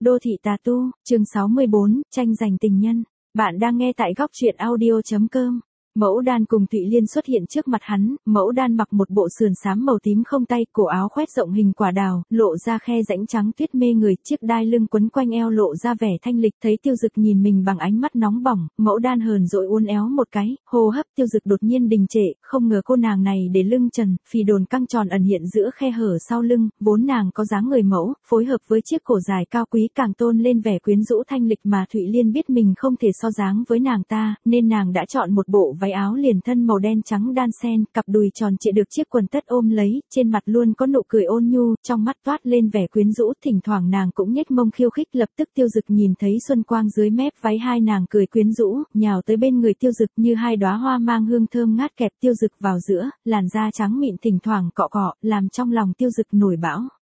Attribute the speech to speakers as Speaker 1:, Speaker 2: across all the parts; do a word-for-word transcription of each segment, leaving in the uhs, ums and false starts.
Speaker 1: Đô thị tà tu, chương sáu mươi bốn, tranh giành tình nhân. Bạn đang nghe tại góc truyện audio chấm com. Mẫu Đan cùng Thụy Liên xuất hiện trước mặt hắn, Mẫu Đan mặc một bộ sườn xám màu tím không tay, cổ áo khoét rộng hình quả đào, lộ ra khe rãnh trắng tuyết mê người, chiếc đai lưng quấn quanh eo lộ ra vẻ thanh lịch, thấy Tiêu Dực nhìn mình bằng ánh mắt nóng bỏng, Mẫu Đan hờn dỗi uốn éo một cái, hô hấp Tiêu Dực đột nhiên đình trệ, không ngờ cô nàng này để lưng trần, phì đồn căng tròn ẩn hiện giữa khe hở sau lưng, vốn nàng có dáng người mẫu, phối hợp với chiếc cổ dài cao quý càng tôn lên vẻ quyến rũ thanh lịch mà Thụy Liên biết mình không thể so dáng với nàng ta, nên nàng đã chọn một bộ váy áo liền thân màu đen trắng đan sen, cặp đùi tròn trịa được chiếc quần tất ôm lấy, trên mặt luôn có nụ cười ôn nhu, trong mắt toát lên vẻ quyến rũ, thỉnh thoảng nàng cũng nhếch mông khiêu khích, lập tức Tiêu Dực nhìn thấy xuân quang dưới mép váy hai nàng cười quyến rũ, nhào tới bên người Tiêu Dực như hai đóa hoa mang hương thơm ngát kẹp Tiêu Dực vào giữa, làn da trắng mịn thỉnh thoảng cọ cọ, làm trong lòng Tiêu Dực nổi bão.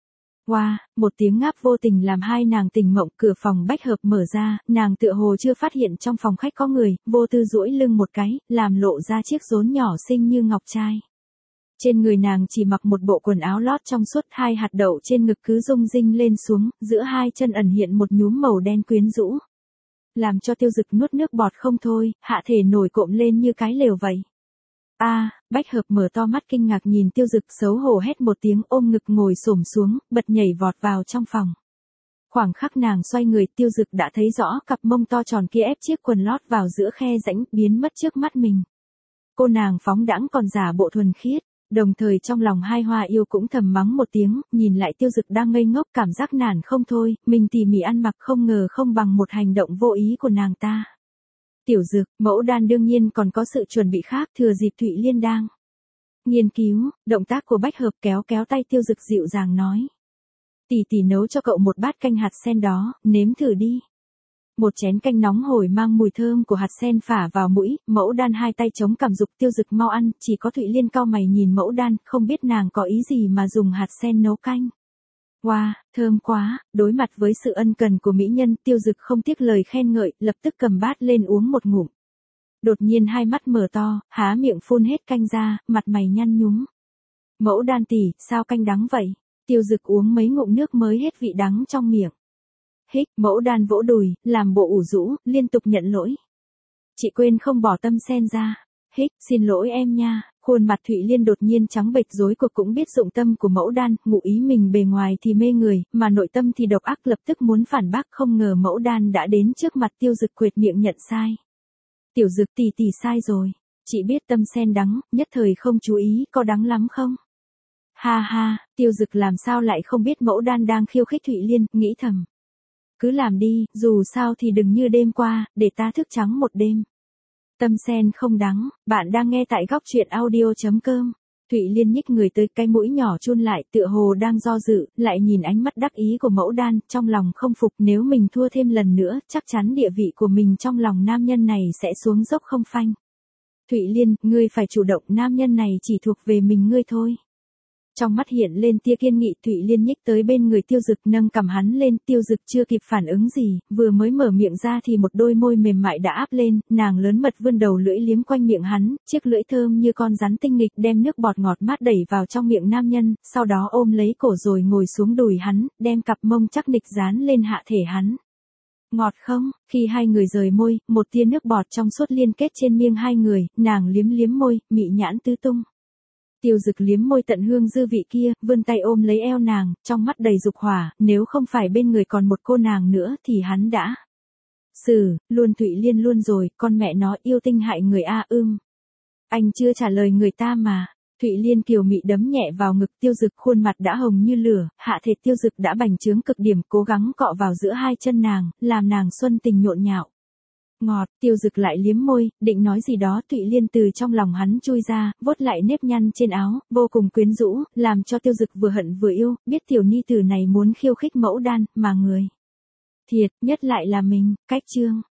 Speaker 1: Wow, một tiếng ngáp vô tình làm hai nàng tỉnh mộng, cửa phòng bách hợp mở ra, nàng tựa hồ chưa phát hiện trong phòng khách có người, vô tư duỗi lưng một cái, làm lộ ra chiếc rốn nhỏ xinh như ngọc trai. Trên người nàng chỉ mặc một bộ quần áo lót trong suốt, hai hạt đậu trên ngực cứ rung rinh lên xuống, giữa hai chân ẩn hiện một nhúm màu đen quyến rũ. Làm cho Tiêu Dực nuốt nước bọt không thôi, hạ thể nổi cộm lên như cái lều vậy. A, à, bách hợp mở to mắt kinh ngạc nhìn Tiêu Dực, xấu hổ hét một tiếng, ôm ngực ngồi xổm xuống, bật nhảy vọt vào trong phòng. Khoảng khắc nàng xoay người, Tiêu Dực đã thấy rõ cặp mông to tròn kia ép chiếc quần lót vào giữa khe rãnh, biến mất trước mắt mình. Cô nàng phóng đãng còn giả bộ thuần khiết, đồng thời trong lòng hai hoa yêu cũng thầm mắng một tiếng, nhìn lại Tiêu Dực đang ngây ngốc, cảm giác nản không thôi, mình tỉ mỉ ăn mặc không ngờ không bằng một hành động vô ý của nàng ta. Tiểu Dực, Mẫu Đan đương nhiên còn có sự chuẩn bị khác, thừa dịp Thụy Liên đang nghiên cứu, động tác của bách hợp kéo kéo tay Tiêu Dực dịu dàng nói. Tỷ tỷ nấu cho cậu một bát canh hạt sen đó, nếm thử đi. Một chén canh nóng hổi mang mùi thơm của hạt sen phả vào mũi, Mẫu Đan hai tay chống cằm dục Tiêu Dực mau ăn, chỉ có Thụy Liên cau mày nhìn Mẫu Đan, không biết nàng có ý gì mà dùng hạt sen nấu canh. Wow, thơm quá, đối mặt với sự ân cần của mỹ nhân, Tiêu Dực không tiếc lời khen ngợi, lập tức cầm bát lên uống một ngụm. Đột nhiên hai mắt mở to, há miệng phun hết canh ra, mặt mày nhăn nhúm. Mẫu Đan tỷ, sao canh đắng vậy? Tiêu Dực uống mấy ngụm nước mới hết vị đắng trong miệng. Hích, Mẫu Đan vỗ đùi, làm bộ ủ rũ, liên tục nhận lỗi. Chị quên không bỏ tâm sen ra. Hích, xin lỗi em nha. Khuôn mặt Thụy Liên đột nhiên trắng bệch, rối cuộc cũng biết dụng tâm của Mẫu Đan, ngụ ý mình bề ngoài thì mê người, mà nội tâm thì độc ác, lập tức muốn phản bác, không ngờ Mẫu Đan đã đến trước mặt Tiêu Dực quệt miệng nhận sai. Tiểu Dực tỷ tỷ sai rồi, chị biết tâm sen đắng, nhất thời không chú ý, có đắng lắm không? Ha ha, Tiêu Dực làm sao lại không biết Mẫu Đan đang khiêu khích Thụy Liên, nghĩ thầm. Cứ làm đi, dù sao thì đừng như đêm qua, để ta thức trắng một đêm. Tâm sen không đắng, bạn đang nghe tại góc truyện audio chấm com. Thụy Liên nhích người tới, cái mũi nhỏ chun lại, tựa hồ đang do dự, lại nhìn ánh mắt đắc ý của Mẫu Đan, trong lòng không phục, nếu mình thua thêm lần nữa, chắc chắn địa vị của mình trong lòng nam nhân này sẽ xuống dốc không phanh. Thụy Liên, ngươi phải chủ động, nam nhân này chỉ thuộc về mình ngươi thôi. Trong mắt hiện lên tia kiên nghị, Thụy Liên nhích tới bên người Tiêu Dực, nâng cằm hắn lên, Tiêu Dực chưa kịp phản ứng gì, vừa mới mở miệng ra thì một đôi môi mềm mại đã áp lên, nàng lớn mật vươn đầu lưỡi liếm quanh miệng hắn, chiếc lưỡi thơm như con rắn tinh nghịch đem nước bọt ngọt mát đẩy vào trong miệng nam nhân, sau đó ôm lấy cổ rồi ngồi xuống đùi hắn, đem cặp mông chắc nịch dán lên hạ thể hắn. Ngọt không? Khi hai người rời môi, một tia nước bọt trong suốt liên kết trên miệng hai người, nàng liếm liếm môi, mị nhãn tứ tung. Tiêu Dực liếm môi tận hương dư vị kia, vươn tay ôm lấy eo nàng, trong mắt đầy dục hỏa, nếu không phải bên người còn một cô nàng nữa thì hắn đã xử luôn Thụy Liên luôn rồi, con mẹ nó yêu tinh hại người a ưm. Anh chưa trả lời người ta mà. Thụy Liên kiều mị đấm nhẹ vào ngực Tiêu Dực, khuôn mặt đã hồng như lửa, hạ thể Tiêu Dực đã bành trướng cực điểm, cố gắng cọ vào giữa hai chân nàng, làm nàng xuân tình nhộn nhạo. Ngọt, Tiêu Dực lại liếm môi, định nói gì đó, Thụy Liên từ trong lòng hắn chui ra, vuốt lại nếp nhăn trên áo, vô cùng quyến rũ, làm cho Tiêu Dực vừa hận vừa yêu, biết tiểu ni tử này muốn khiêu khích Mẫu Đan, mà người thiệt nhất lại là mình. Cách chương